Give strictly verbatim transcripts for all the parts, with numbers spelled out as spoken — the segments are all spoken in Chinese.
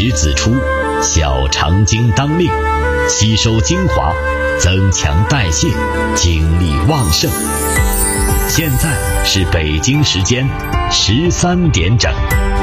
时子出，小肠经当令，吸收精华，增强代谢，精力旺盛。现在是北京时间十三点整。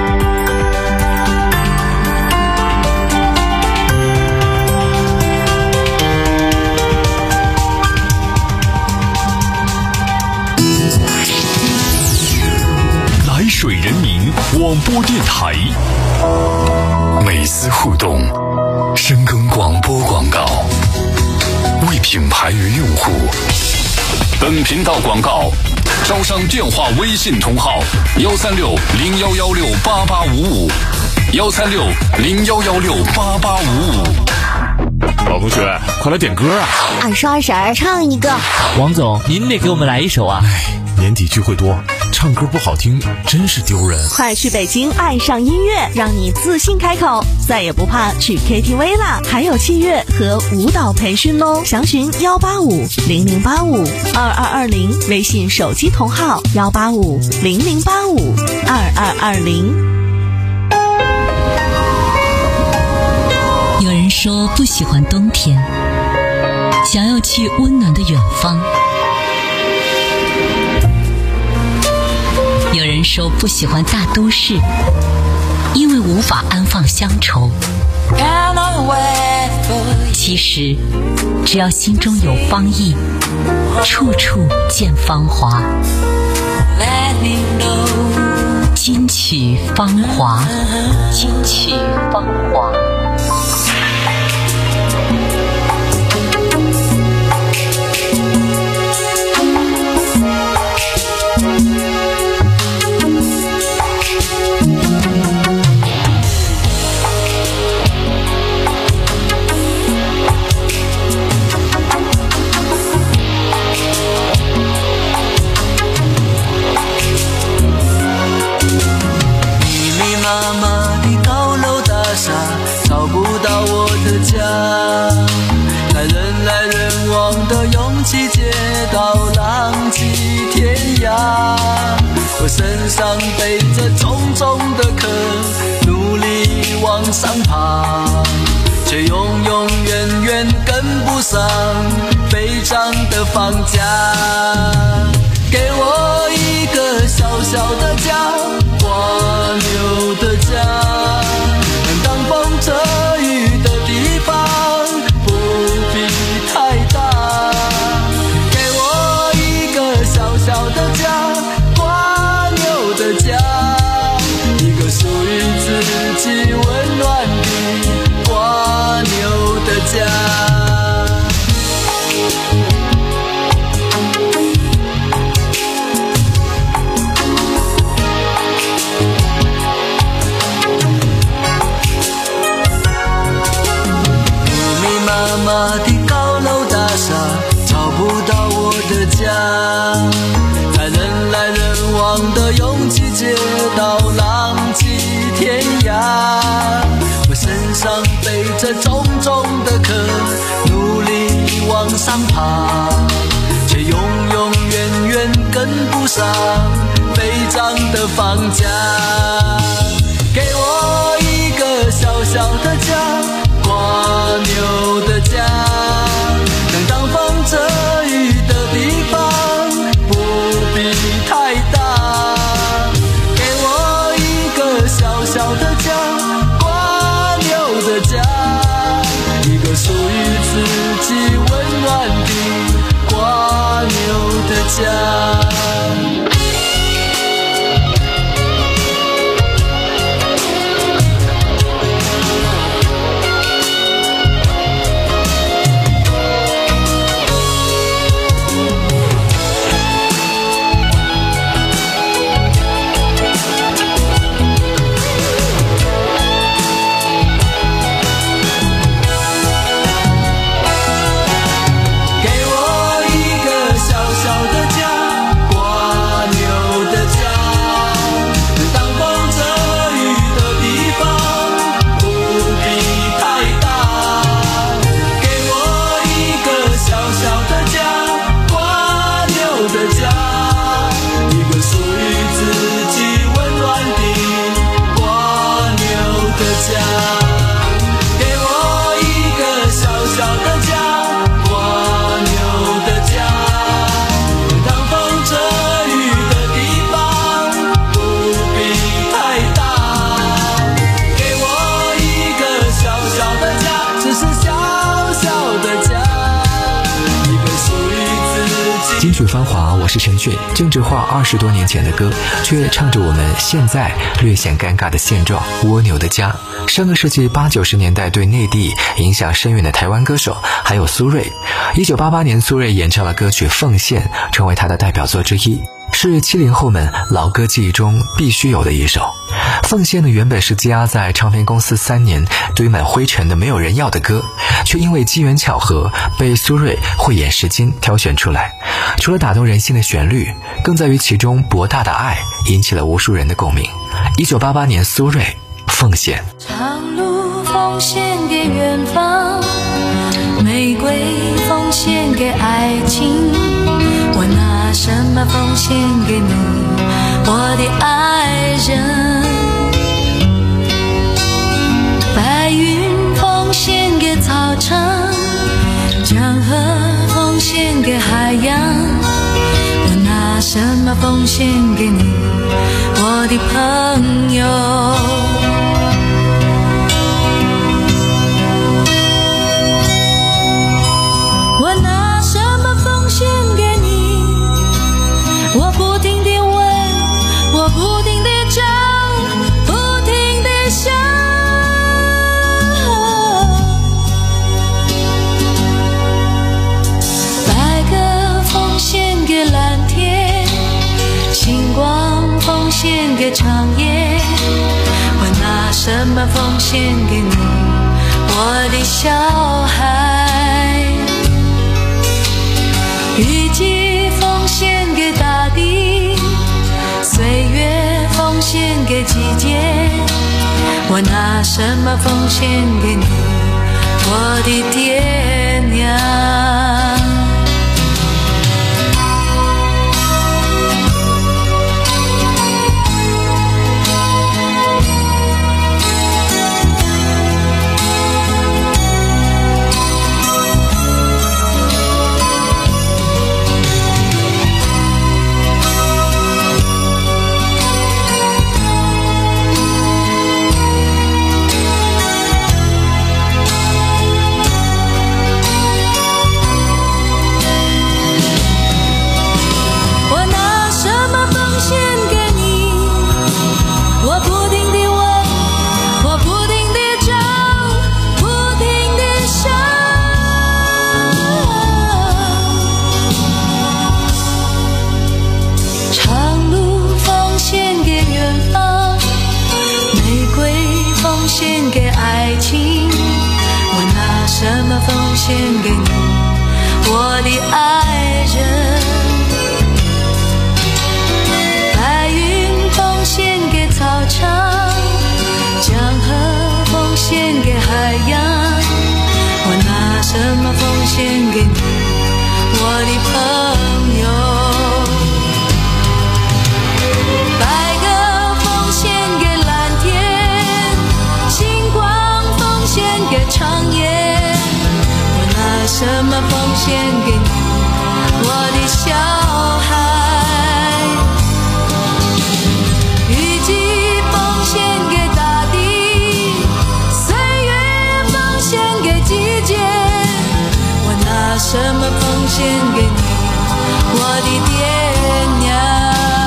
来水人民广播电台，每次互动，深耕广播广告，为品牌与用户。本频道广告招商电话微信同号幺三六零幺幺六八八五五幺三六零幺幺六八八五五。 老同学，快来点歌啊！ 二叔二婶儿唱一个。 王总，您得给我们来一首啊！ 哎，年底聚会多，唱歌不好听真是丢人。 快去北京爱上音乐，让你自信开口，再也不怕去 K T V 啦！还有器乐和舞蹈培训哦，详询幺八五零零八五二二二零，微信手机同号幺八五零零八五二二二零。 有人说不喜欢冬天，想要去温暖的远方。有人说不喜欢大都市，因为无法安放乡愁。其实只要心中有芳意，处处见芳华。金曲芳华，金曲芳华。 在人来人往的拥挤街道，浪迹天涯。我身上背着重重的壳，努力往上爬，却永永远远跟不上飞涨的房价。给我一个小小的家，蜗牛的家，能挡风遮雨的地方，不必太大。给我一个小小的家，蜗牛的家，一个属于自己温暖的蜗牛的家。妈的高楼大厦找不到我的家，在人来人往的拥挤街道，浪迹天涯。我身上背着重重的壳，努力往上爬，却永永远远跟不上飞涨的房价。给我一个小小的家，蜗牛的家，能挡风遮雨的地方，不必太大。给我一个小小的家，蜗牛的家，一个属于自己温暖的蜗牛的家。 金曲芳华，我是陈俊。政治化二十多年前的歌，却唱着我们现在略显尴尬的现状。蜗牛的家，上个世纪八九十年代对内地影响深远的台湾歌手，还有苏芮。一九八八年，苏芮演唱了歌曲《奉献》，成为她的代表作之一，是七零后们老歌记忆中必须有的一首。奉献呢，原本是积压在唱片公司三年堆满灰尘的没有人要的歌，却因为机缘巧合被苏芮慧眼识金挑选出来。除了打动人心的旋律，更在于其中博大的爱，引起了无数人的共鸣。一九八八年，苏芮奉献。 长路奉献给远方，玫瑰奉献给爱情，我拿什么奉献给你，我的爱人？白云奉献给草场，江河奉献给海洋，我拿什么奉献给你，我的朋友？我拿什么奉献给你？我不停地问，我不停地找，不停地想。白鸽奉献给蓝天，星光奉献给长夜，我拿什么奉献给你，我的小孩？雨季奉献给大地，岁月奉献给季节，我拿什么奉献给你，我的爹娘？什么奉献给你，我的爱人？白云奉献给草场，江河奉献给海洋，我拿什么奉献给你，我的朋友？白鸽奉献给蓝天，星光奉献给长夜，什么奉献给你，我的小孩？雨季奉献给大地，岁月奉献给季节，我拿什么奉献给你，我的爹娘？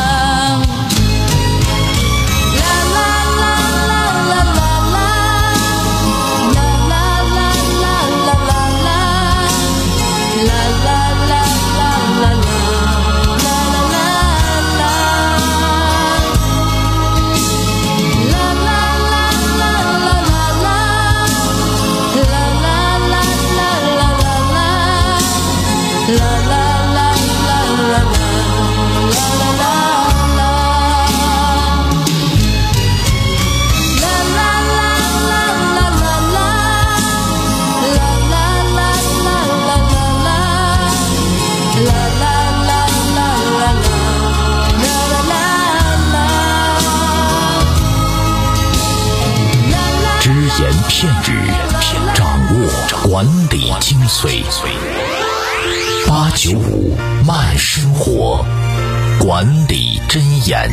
片语，掌握管理精髓。八九五慢生活，管理箴言。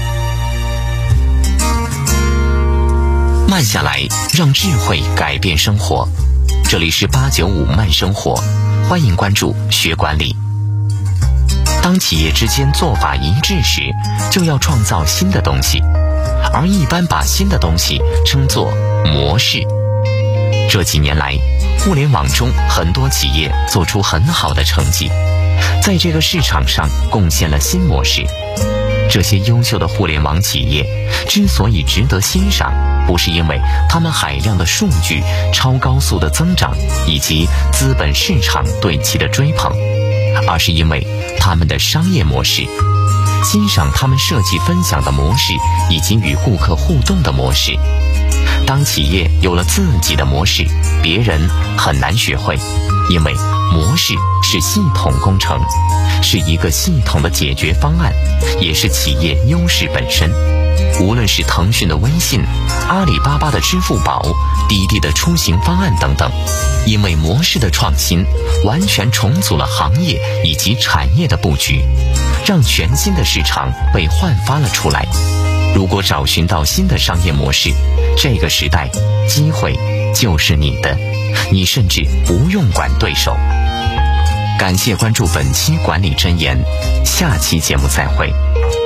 慢下来，让智慧改变生活。这里是八九五慢生活，欢迎关注学管理。 当企业之间做法一致时，就要创造新的东西，而一般把新的东西称作模式。这几年来，互联网中很多企业做出很好的成绩，在这个市场上贡献了新模式。这些优秀的互联网企业之所以值得欣赏，不是因为他们海量的数据、超高速的增长以及资本市场对其的追捧，而是因为他们的商业模式。欣赏他们设计分享的模式以及与顾客互动的模式。当企业有了自己的模式，别人很难学会，因为模式是系统工程，是一个系统的解决方案，也是企业优势本身。无论是腾讯的微信、阿里巴巴的支付宝、滴滴的出行方案等等，因为模式的创新，完全重组了行业以及产业的布局，让全新的市场被焕发了出来。如果找寻到新的商业模式，这个时代机会就是你的，你甚至不用管对手。感谢关注本期管理箴言，下期节目再会。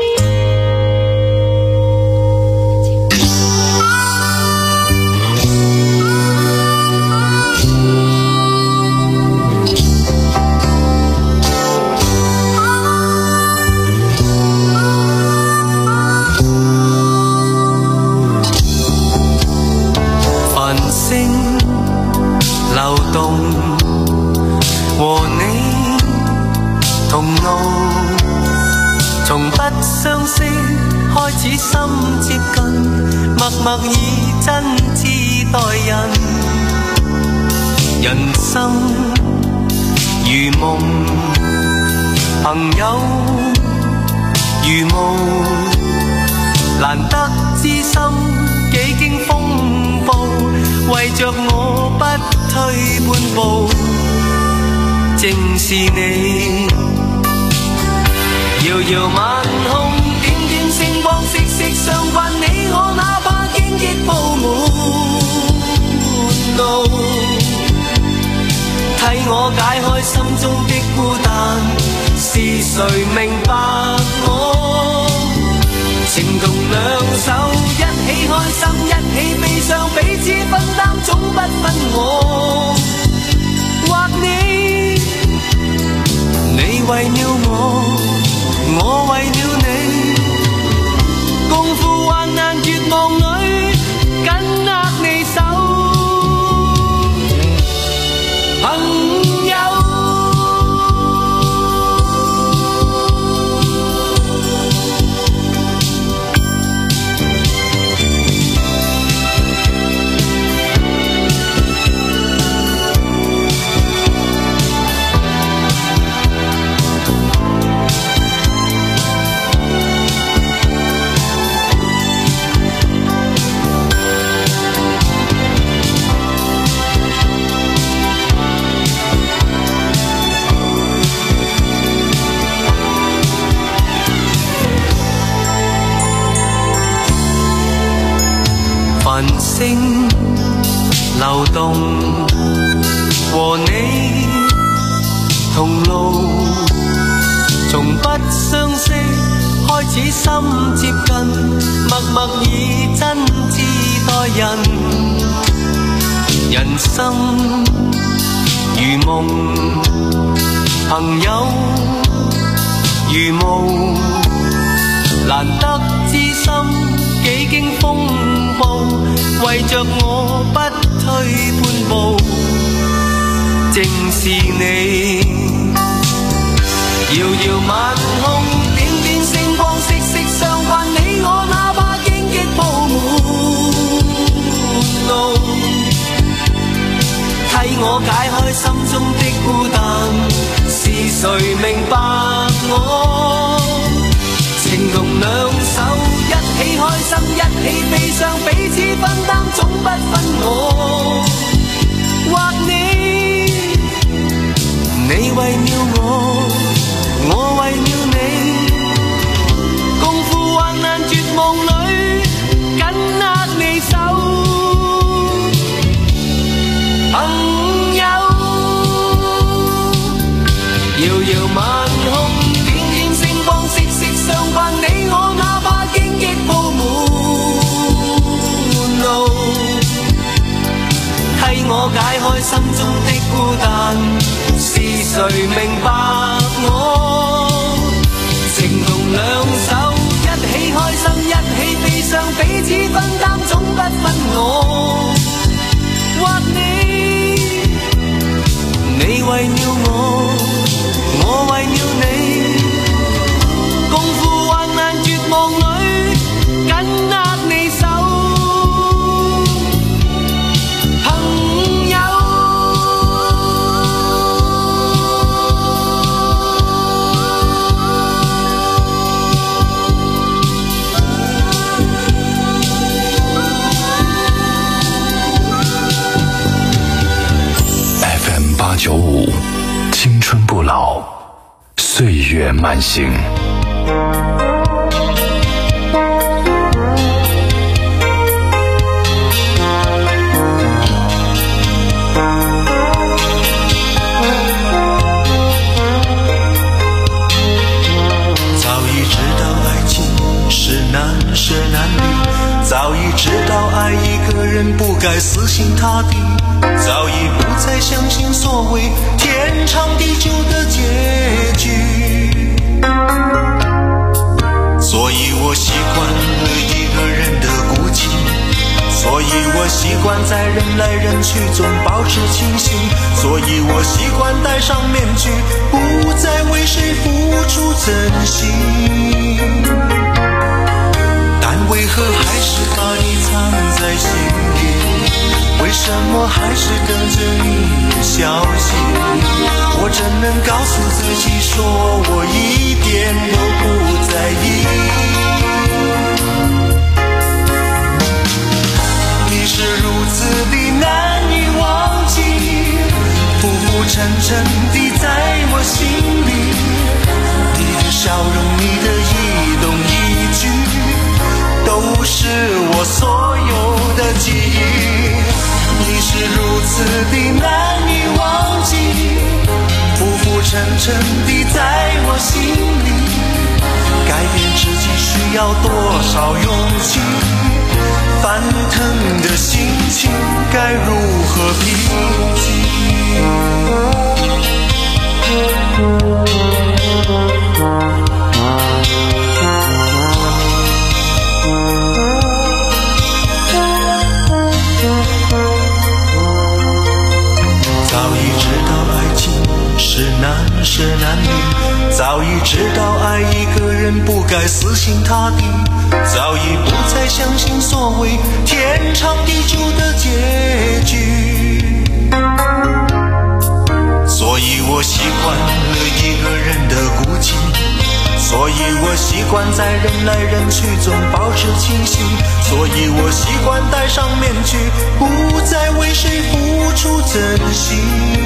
相識開始心接近，默默以真摯待人。人生如夢，朋友如霧，難得知心幾經風暴，為着我不退半步，正是你。遙遙晚空，點點星光，息息相關。你我哪怕荊棘鋪滿路，替我解開心中的孤單。是誰明白我？情同兩手，一起開心，一起悲傷，彼此分擔，總不分我或你。你為了我，我為了你，共赴患難絕望裏，緊握你手，朋友。繁星流動，和你同路，從不相識開始心接近，默默以真摯待人。人生如夢，朋友如霧，難得知心幾經風暴，為着我不退半步，正是你。遙遙晚空，點點星光，息息相關。你我哪怕荊棘鋪滿路，替我解開心中的孤單。是誰明白我？情同兩手，一起開心，一起悲傷，彼此分擔，總不分我或你。你為了我，我為了你，共赴患難絕望裏，緊握你手，朋友。遙遙晚空，點息息相伴，你我哪怕荊棘鋪滿路，替我解開心中的孤單，是誰明白我？情同兩手，一起開心，一起悲傷，彼此分擔，總不分我或你。你為了我，我為了你，共赴患難絕望裏，緊握你手，朋友。 F M 八九五，青春不老，岁月慢行。 早已知道爱情是难舍难离，早已知道爱一个人不该死心塌地，早已不再相信所谓天长地久的结局，所以我习惯了一个人的孤寂，所以我习惯在人来人去中保持清醒，所以我习惯戴上面具，不再为谁付出真心，但为何还是把你藏在心里？为什么还是等着你的消息？我怎能告诉自己说我一点都不在意？你是如此的难以忘记，浮浮沉沉地在我心里，你的笑容，你的一动一举，都是我所有的记忆。你是如此的难以忘记，浮浮沉沉地在我心里，改变自己需要多少勇气？翻腾的心情该如何平静？早已知道爱情是难舍难离，早已知道爱一个人不该死心塌地，早已不再相信所谓天长地久的结局，所以我习惯了一个人的孤寂，所以我习惯在人来人去中保持清醒，所以我习惯戴上面具，不再为谁付出真心，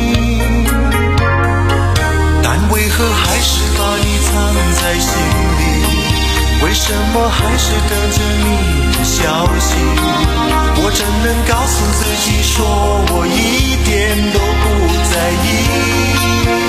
但为何还是把你藏在心里？为什么还是等着你的消息？我怎能告诉自己说我一点都不在意？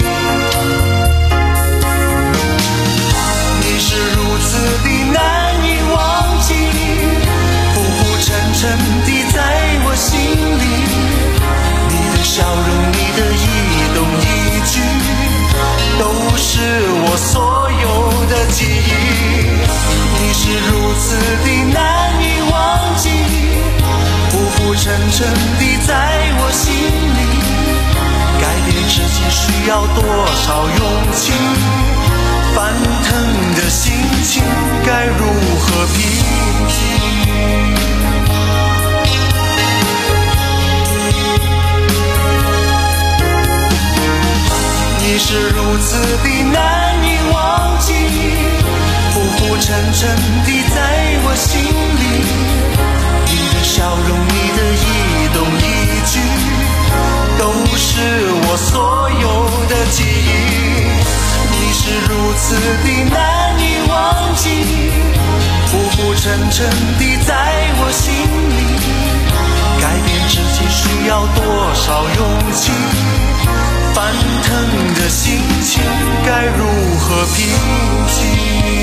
你是如此的难以忘记，浮浮沉沉地在我心里，你的笑容，你的一动一举，都是我所有的记忆。你是如此的难以忘记，浮浮沉沉地在我心里，改变自己需要多少勇气？翻腾的心情该如何平静？你是如此的难以忘记，浮浮沉沉地在我心里，你的笑容，你的一动一举，都是我所有的记忆。你是如此的难以忘记，浮浮沉沉地在我心里，改变自己需要多少勇气？翻腾的心情该如何平静？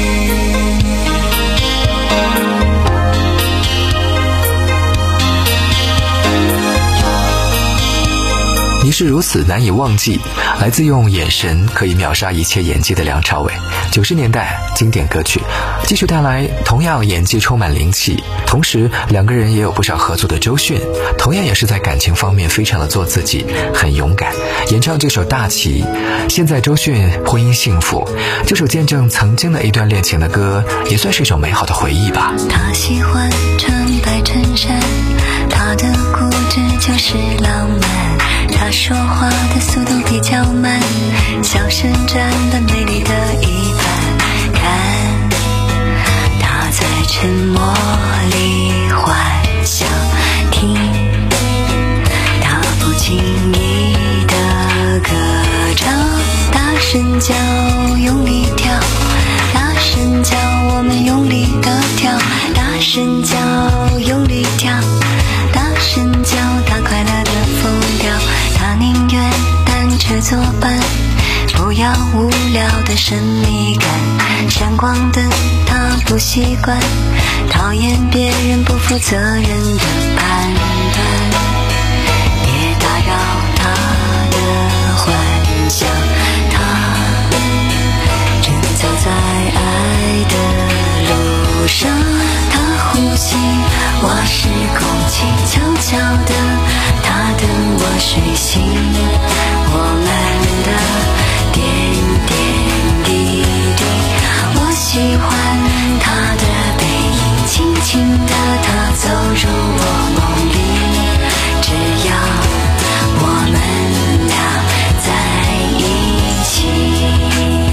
你是如此难以忘记，来自用眼神可以秒杀一切演技的梁朝伟。九十年代经典歌曲，继续带来同样演技充满灵气，同时两个人也有不少合作的周迅，同样也是在感情方面非常的做自己，很勇敢，演唱这首《大旗》。现在周迅婚姻幸福，这首见证曾经的一段恋情的歌，也算是一首美好的回忆吧。 他喜欢穿白衬衫，他的固执就是浪漫，他说话的速度比较慢，小声占了美丽的一半，看他在沉默里幻想，听他不经意的歌唱，大声叫用力跳，大声叫我们用力的跳，大声叫用力跳，大声叫他快乐的疯掉，他宁愿单车作伴，不要无聊的神秘感，闪光灯他不习惯，讨厌别人不负责任的判断，别打扰他的幻想，他正走在爱的路上，他呼吸我是空气，悄悄的他等我睡醒，我们的点点滴滴，我喜欢他的背影，轻轻的他走入我梦里，只要我们俩在一起。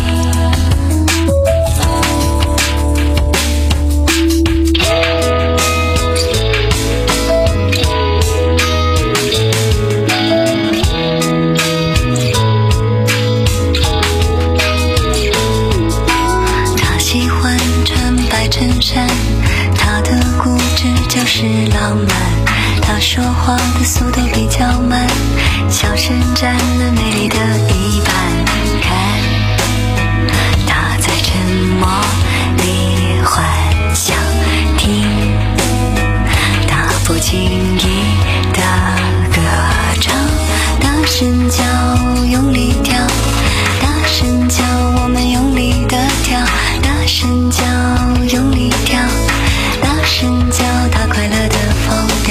他的固执就是浪漫，他说话的速度比较慢，小声占了美丽的一半，看他在沉默里幻想，听他不经意的歌唱，大声叫用力跳，大声叫我们用力的跳，大声叫用力跳，大声叫他快乐的疯掉。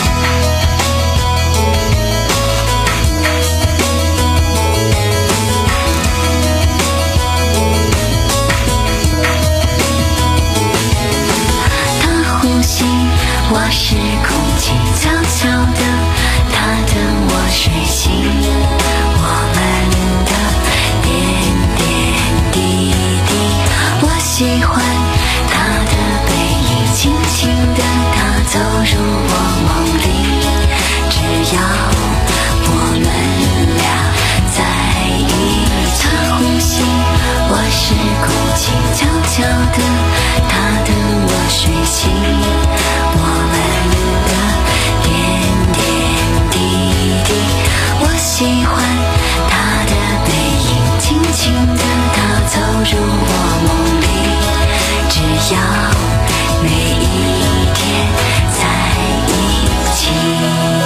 他呼吸我是空气，悄悄的他等我睡醒，我们的点点滴滴，我喜欢他的背影，轻轻的他走入我梦里，只要我们俩在一起，他呼吸我是空气，悄悄的他等我睡醒，我们的点点滴滴，我喜欢他的背影，轻轻的他走入我梦里，只要每一天在一起。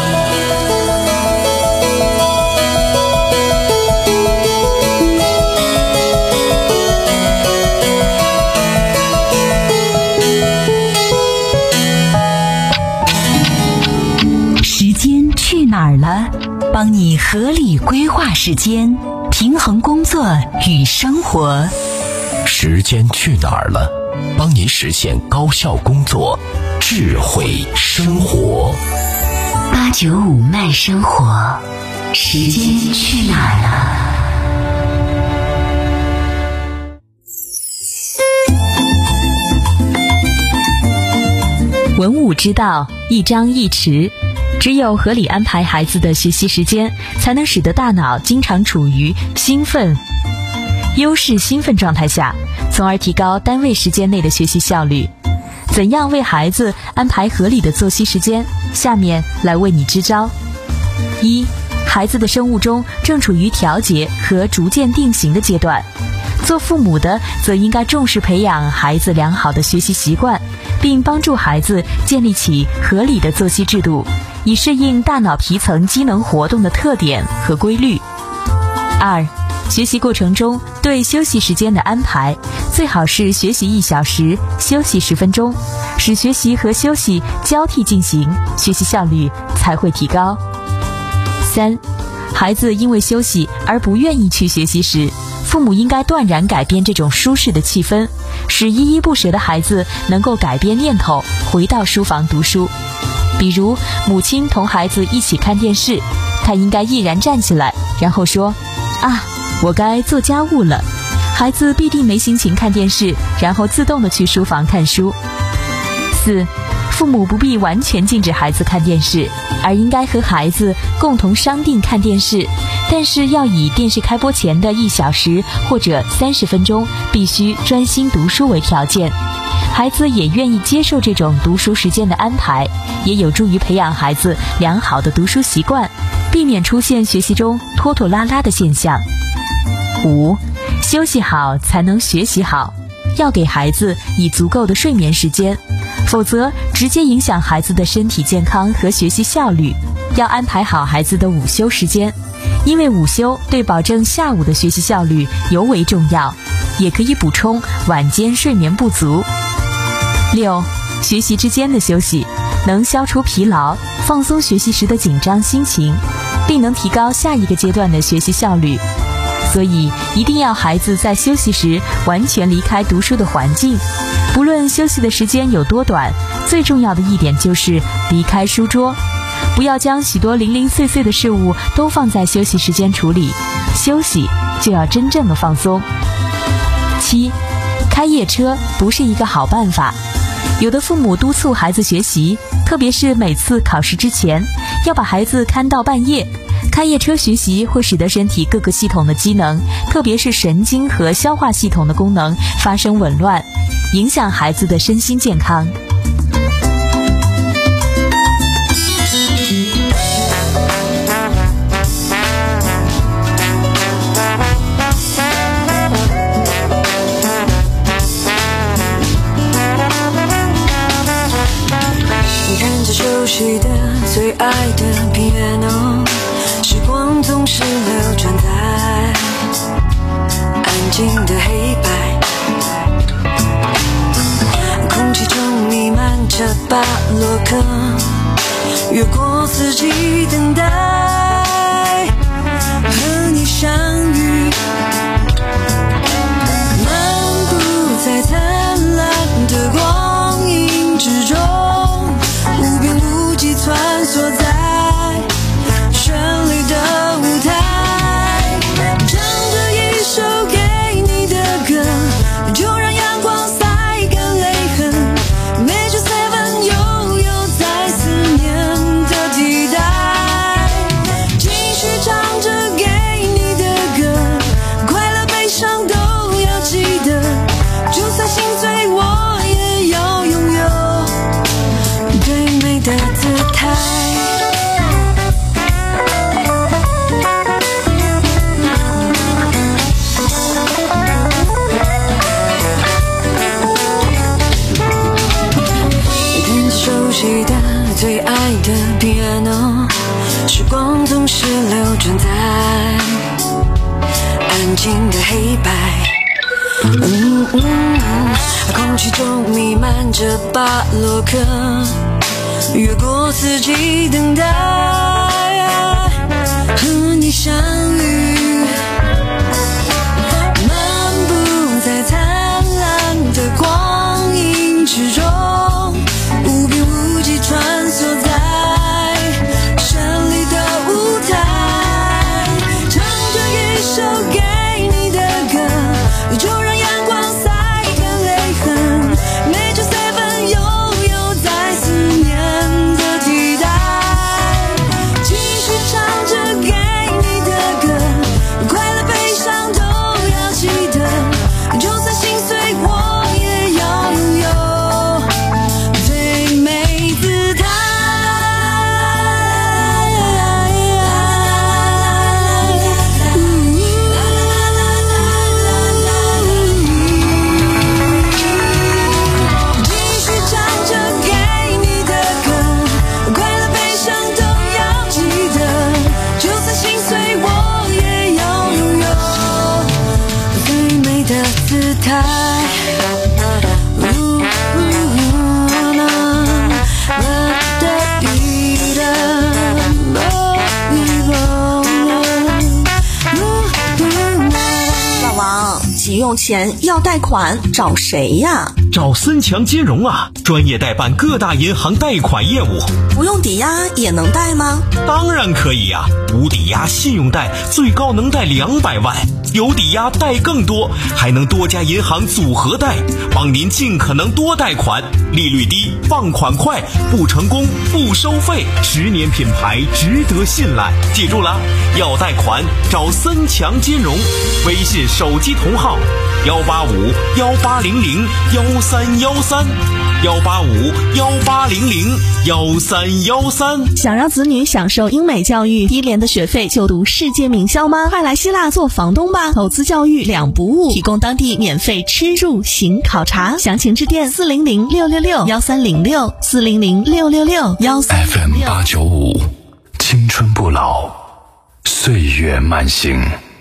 时间去哪儿了？帮你合理规划时间，平衡工作与生活。 时间去哪儿了？帮你实现高效工作，智慧生活。 八九五慢生活，时间去哪儿了？ 文武之道，一张一弛。只有合理安排孩子的学习时间，才能使得大脑经常处于兴奋、优势兴奋状态下，从而提高单位时间内的学习效率。怎样为孩子安排合理的作息时间？下面来为你支招。一、孩子的生物钟正处于调节和逐渐定型的阶段，做父母的则应该重视培养孩子良好的学习习惯，并帮助孩子建立起合理的作息制度， 以适应大脑皮层机能活动的特点和规律。二、学习过程中对休息时间的安排，最好是学习一小时，休息十分钟，使学习和休息交替进行，学习效率才会提高。三、孩子因为休息而不愿意去学习时，父母应该断然改变这种舒适的气氛，使依依不舍的孩子能够改变念头，回到书房读书。比如母亲同孩子一起看电视，他应该毅然站起来，然后说：啊，我该做家务了。孩子必定没心情看电视，然后自动的去书房看书。四、父母不必完全禁止孩子看电视，而应该和孩子共同商定看电视，但是要以电视开播前的一小时或者三十分钟必须专心读书为条件。孩子也愿意接受这种读书时间的安排，也有助于培养孩子良好的读书习惯，避免出现学习中拖拖拉拉的现象。五、休息好才能学习好，要给孩子以足够的睡眠时间，否则直接影响孩子的身体健康和学习效率。要安排好孩子的午休时间，因为午休对保证下午的学习效率尤为重要，也可以补充晚间睡眠不足。六、学习之间的休息能消除疲劳，放松学习时的紧张心情，并能提高下一个阶段的学习效率。所以一定要孩子在休息时完全离开读书的环境，不论休息的时间有多短，最重要的一点就是离开书桌，不要将许多零零碎碎的事物都放在休息时间处理，休息就要真正的放松。七、开夜车不是一个好办法。有的父母督促孩子学习，特别是每次考试之前，要把孩子看到半夜。开夜车学习会使得身体各个系统的机能，特别是神经和消化系统的功能发生紊乱，影响孩子的身心健康。 熟悉的最爱的 piano， 时光总是流转在安静的黑白，空气中弥漫着巴洛克，越过四季等待和你相遇，漫步在灿烂的光影之中，无边无际穿梭在绚丽的舞台，唱着一首给你的歌，就让阳光晒干泪痕，每句 seven 悠悠在思念的替代，继续唱着给你的歌，快乐悲伤都要记得，就算心碎我也要拥有最美的姿态。弹着熟悉的最爱的 piano， 时光总是流转在安静的黑白，嗯嗯，空气中弥漫着巴洛克，越过四季等待和你相遇，漫步在灿烂的光影之中，无边无际穿梭在绚丽的舞台，唱着一首给你的歌，就让阳光晒干泪痕，每句 seven 悠悠在思念的替代，继续唱着给你的歌， 台。 老王，急用钱要贷款，找谁呀？ 找森强金融啊，专业代办各大银行贷款业务。 不用抵押也能贷吗？ 当然可以呀、啊，无抵押信用贷最高能贷两百万，有抵押贷更多，还能多家银行组合贷，帮您尽可能多贷款，利率低，放款快，不成功不收费，十年品牌，值得信赖。记住了，要贷款找森强金融，微信手机同号幺八五幺八零零幺三幺三幺八五幺八零零幺三幺三。 想让子女享受英美教育，低廉的学费就读世界名校吗？快来希腊做房东吧！投资教育两不误，提供当地免费吃住行考察，详情致电四零零六六六幺三零六四零零六六六幺三零六。 F M 八九五，青春不老，岁月慢行。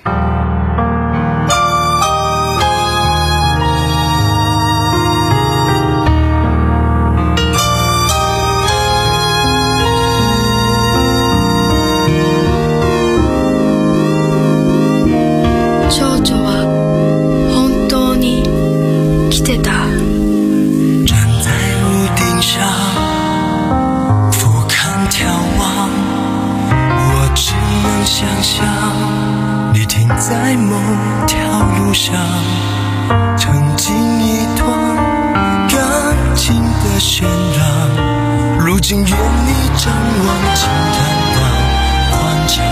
在某条路上，曾经一段感情的渲染，如今愿你张望轻叹到宽敞。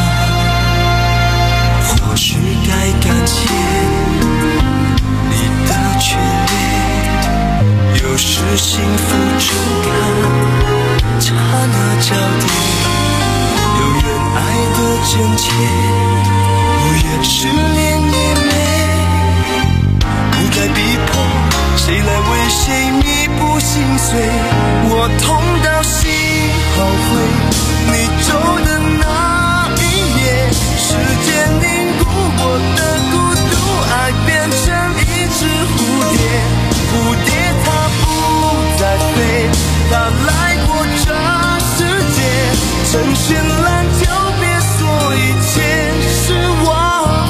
或许该感谢你的眷恋，有时幸福触感刹那交叠，有人爱的真切，越是恋也美，不该逼迫谁来为谁弥补心碎，我痛到心后悔你走的那一夜，时间凝固我的孤独，爱变成一只蝴蝶，蝴蝶它不再飞，它来过这世界，趁绚烂就别说一切是我。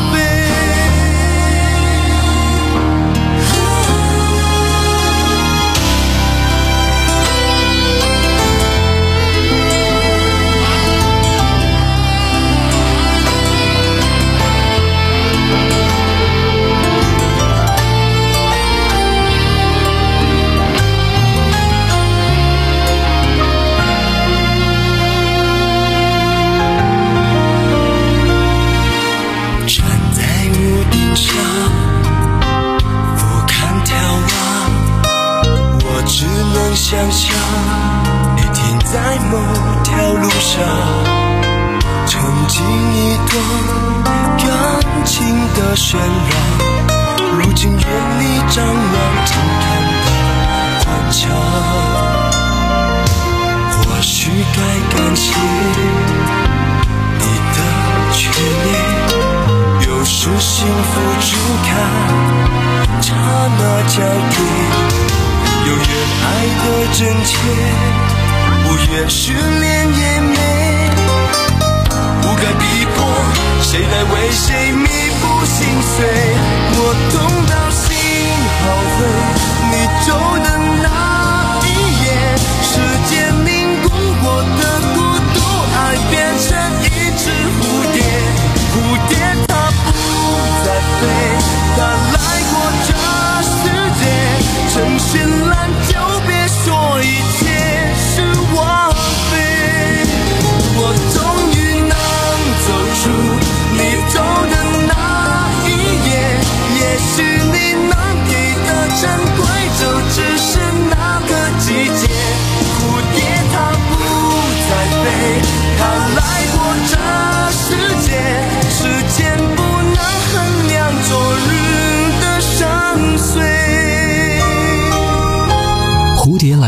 想象你停在某条路上，曾经一段感情的渲染，如今愿你张望轻看到宽敞。或许该感谢你的眷恋，有时幸福触看刹那交叠，有缘爱的真切，不愿失恋也美，不该逼迫谁来为谁弥补心碎，我痛到心后悔你走的那一夜，时间凝固我的孤独，爱变成一只蝴蝶，蝴蝶它不再飞，它来过这世界，趁绚烂就别说一切是枉费，我终于能走出你走的那一夜，也许你能给的珍贵就只是那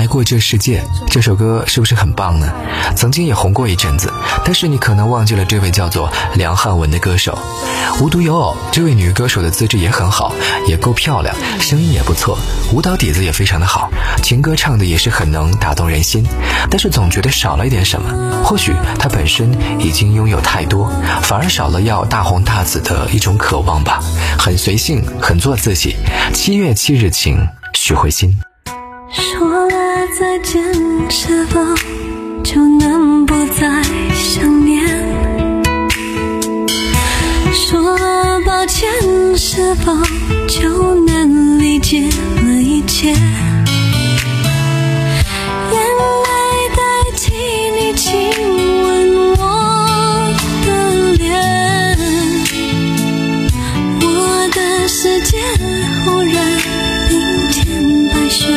过这世界，这首歌是不是很棒呢？曾经也红过一阵子，但是你可能忘记了这位叫做梁汉文的歌手。无独有偶，这位女歌手的资质也很好，也够漂亮，声音也不错，舞蹈底子也非常的好，情歌唱的也是很能打动人心，但是总觉得少了一点什么。或许她本身已经拥有太多，反而少了要大红大紫的一种渴望吧。很随性，很做自己。七月七日晴，许慧欣。 说了再见，是否就能不再想念？说了抱歉，是否就能理解了一切？眼泪代替你亲吻我的脸，我的世界忽然冰天白雪。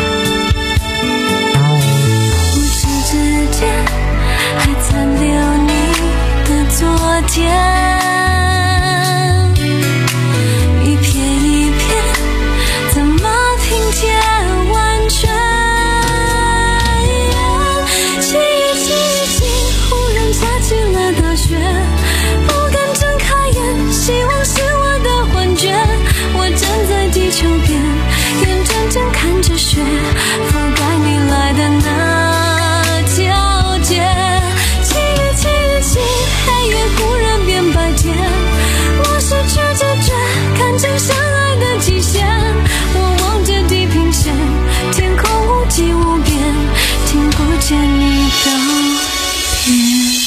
不知之间还残留你的昨天，看着雪覆盖你来的那条街，七月七日晴，黑夜忽然变白天，我失去知觉，看见相爱的极限，我望着地平线，天空无际无边，听不见你道别。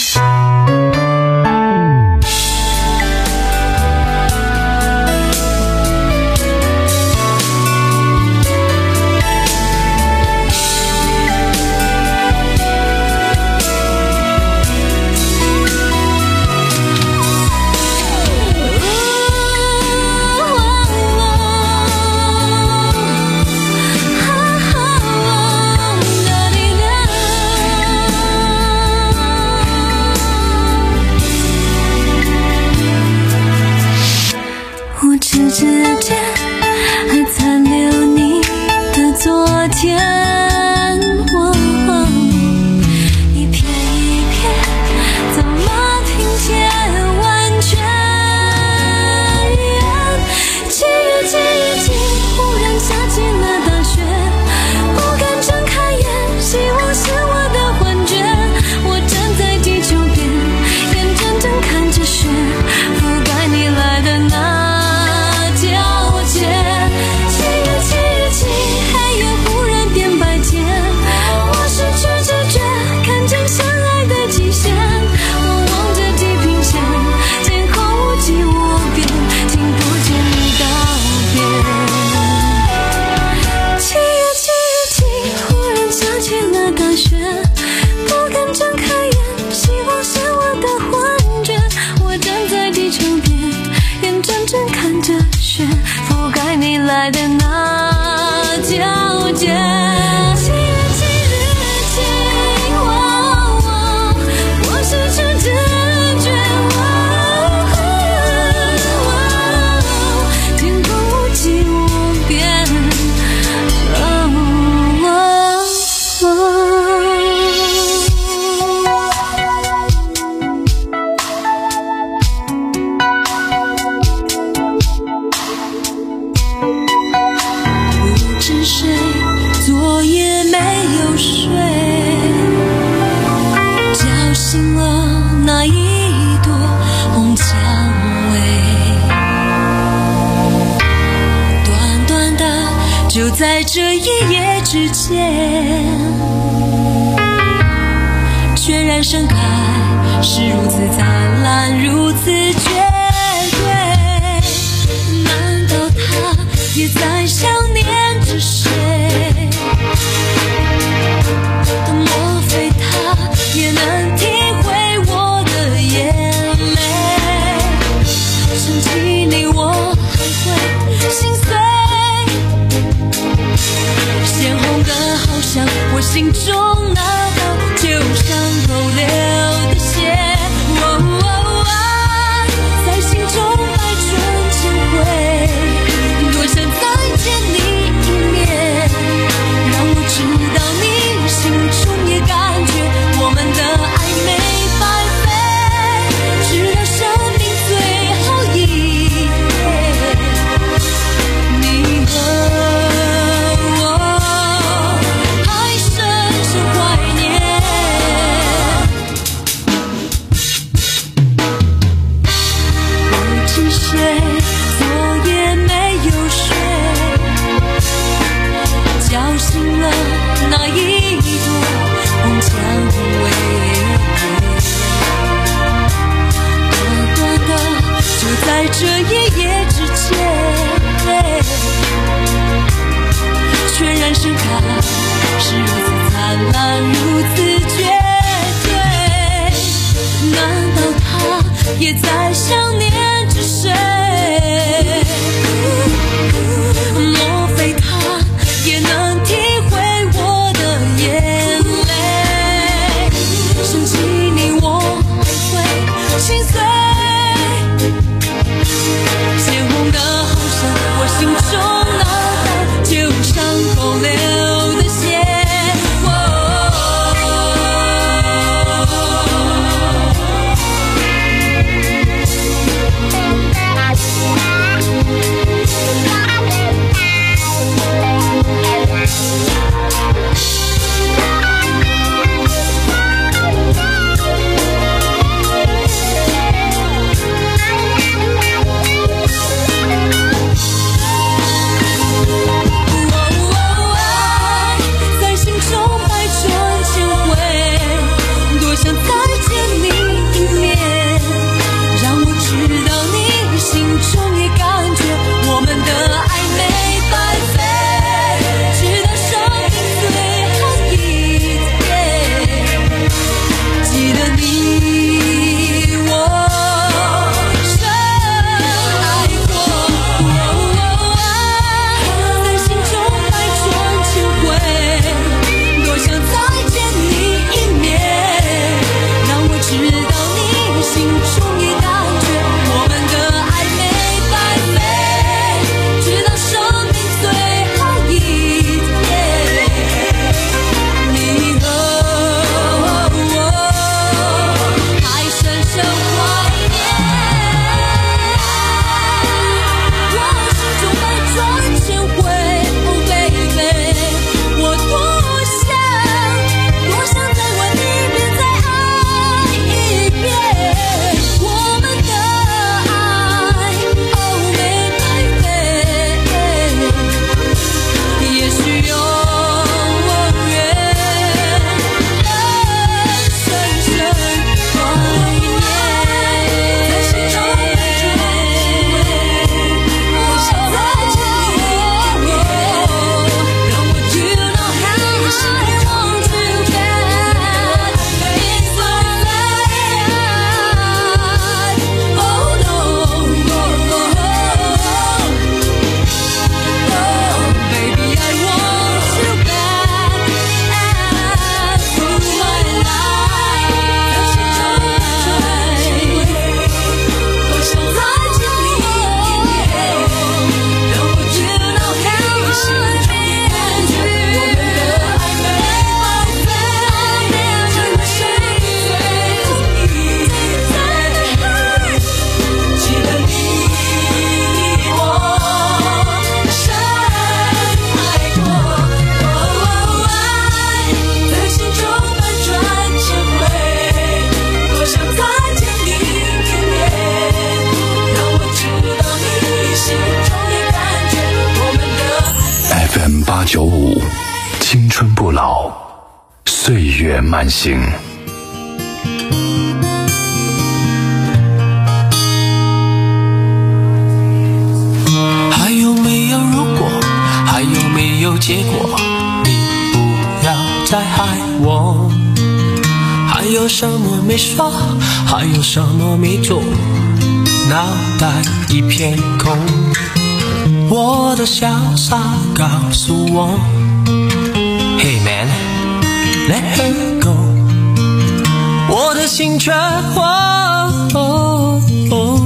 在这一夜之间，全然盛开，是如此灿烂，如此绝对。难道他也在想念着谁？莫非他也能体会我的眼泪？想起你我还会心碎，鲜红的好像我心中那道就像透流的血，哦哦啊，在心中百转千回，多想再见八九五，青春不老，岁月慢行。 还有没有如果？还有没有结果？你不要再害我。还有什么没说？还有什么没做？脑袋一片空。我的潇洒告诉我 Hey man, let her go。 我的心却哦哦哦。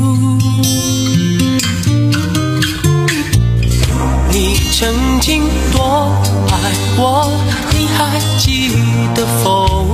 你曾经多爱我，你还记得否？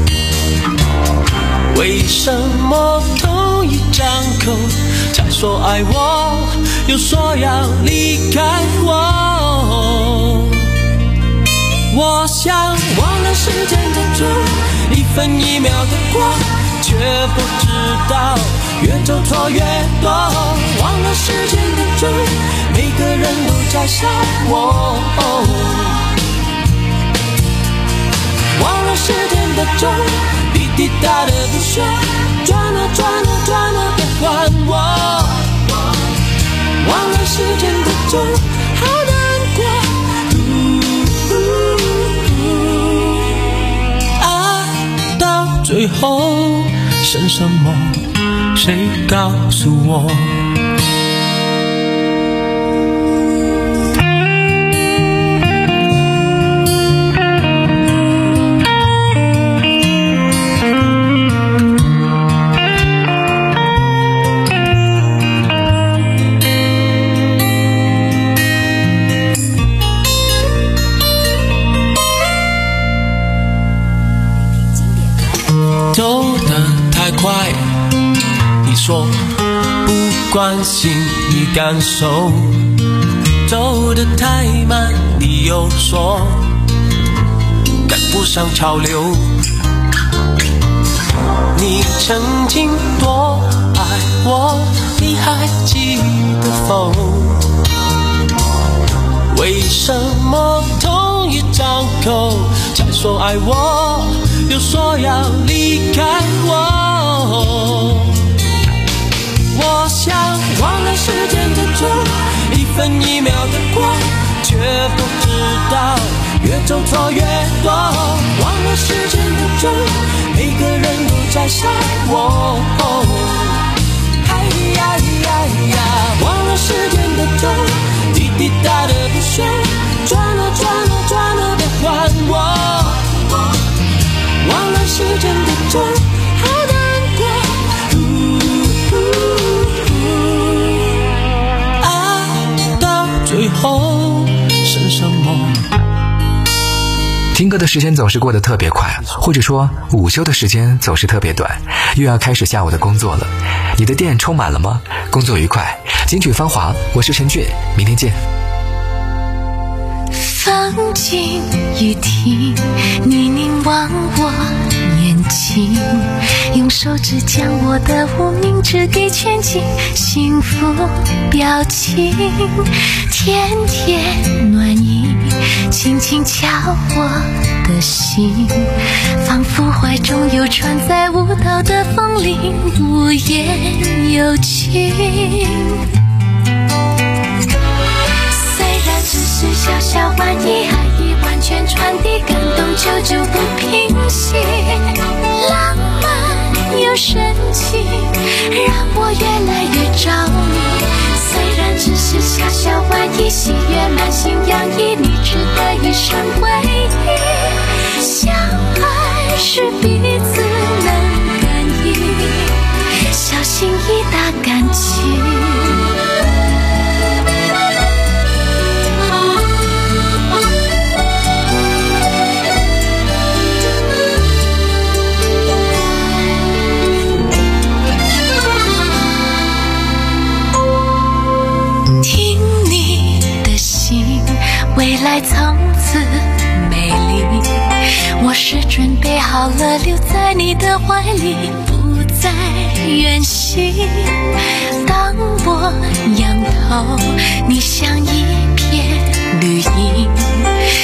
为什么同一张口才说爱我，又说要离开我？我想忘了时间的钟，一分一秒的过，却不知道越走错越多。忘了时间的钟，每个人都在想我。忘了时间的钟，滴滴答的不说，转啊转啊转啊别还我。忘了时间的钟，好难过。爱到最后剩什么？谁告诉我？走得太快，你说不关心你感受；走得太慢，你又说赶不上潮流。你曾经多爱我，你还记得否？为什么同一张口才说爱我，又说要离开我？我想忘了时间的钟，一分一秒的过，却不知道越走错越多。忘了时间的钟，每个人都在想我。哎呀呀呀！忘了时间的钟，滴滴答的不说，转啊转啊转啊别还我。忘了时间的钟，好难过。爱到最后剩什么？ 听歌的时间总是过得特别快，或者说午休的时间总是特别短，又要开始下午的工作了。你的电充满了吗？工作愉快，金曲芳华，我是陈俊，明天见。 风静雨停，你凝望我眼睛，用手指将我的无名指给圈进幸福表情，甜甜暖意轻轻敲我的心，仿佛怀中有船在舞蹈的风铃，无言有情。只是小小玩意，爱已完全传递，感动久久不平息，浪漫又深情，让我越来越着迷。虽然只是小小玩意，喜悦满心洋溢，你值得一生回忆。相爱是彼此能感应，小心翼翼打感情。未来从此美丽，我是准备好了留在你的怀里，不再远行。当我仰头，你像一片绿荫，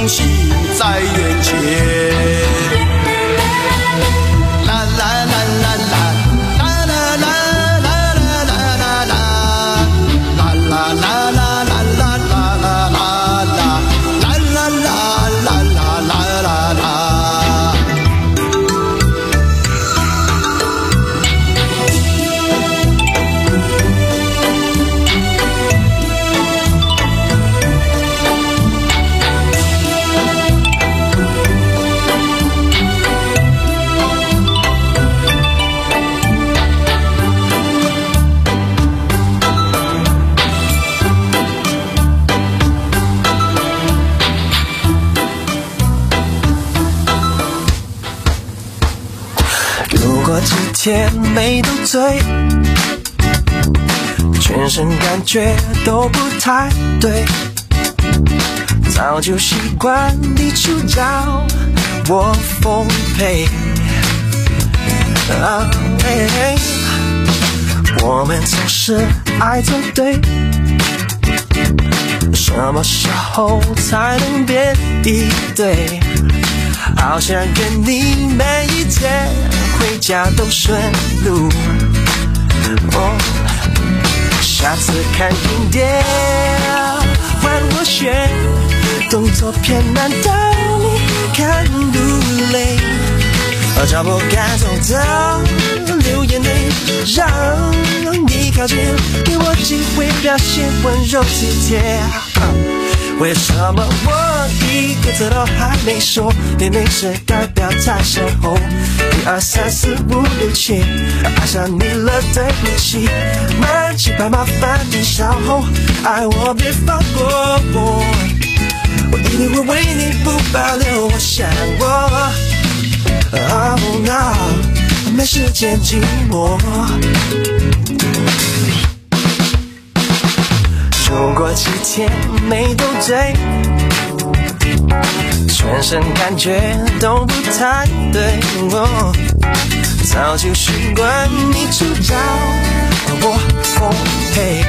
惊喜在眼前。啦啦啦啦啦。 甜美都醉，全身感觉都不太对，早就习惯你出招，我奉陪。啊嘿嘿，我们总是爱作对，什么时候才能变一对？好想跟你每一天回家都顺路。哦，下次看影碟换我选，动作偏难到你看不累，脚步赶走到流眼泪，让你靠近，给我机会表现温柔体贴。为什么我一个字都还没说，明明是代表太深厚，一二三四五六七，爱上你了对不起，慢起拍麻烦你稍后，爱我别放过我，我一定会为你不保留，我想我 Oh no， 没时间寂寞，如果几天没斗嘴，全身感觉都不太对，哦，早就习惯你出招，我奉陪。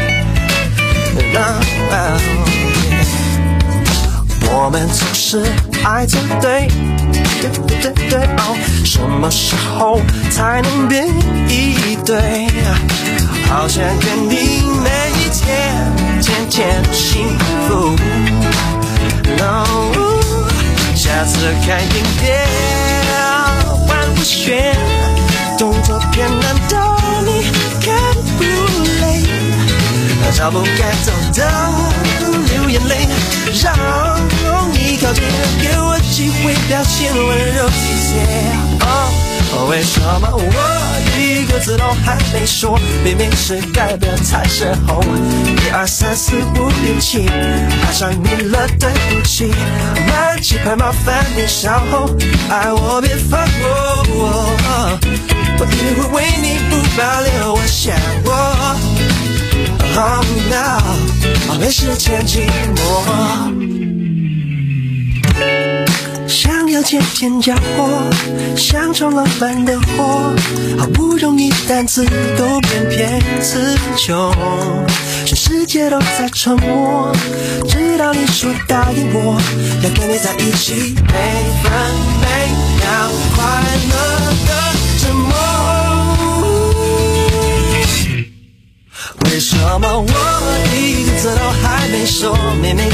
我们总是爱作对，对对对对，哦，什么时候才能变一对？好想跟你每一天天天幸福。No， 下次看影片换我选，动作偏难到你看不累，脚步该走到流眼泪，让你靠近，给我机会表现温柔体贴。哦，为什么我一个字都还没说，明明是改变太深厚，一二三四五六七，爱上你了对不起，慢起拍麻烦你稍后，爱我别放过我，我一定会为你不保留，我想我 Oh no， 没时间寂寞，想要见天交火，像冲了翻的火，好不容易单词都变偏词穷，全世界都在沉默，直到你说答应我，要跟你在一起，每分每秒快乐的折磨。为什么我一个字都还没说，明明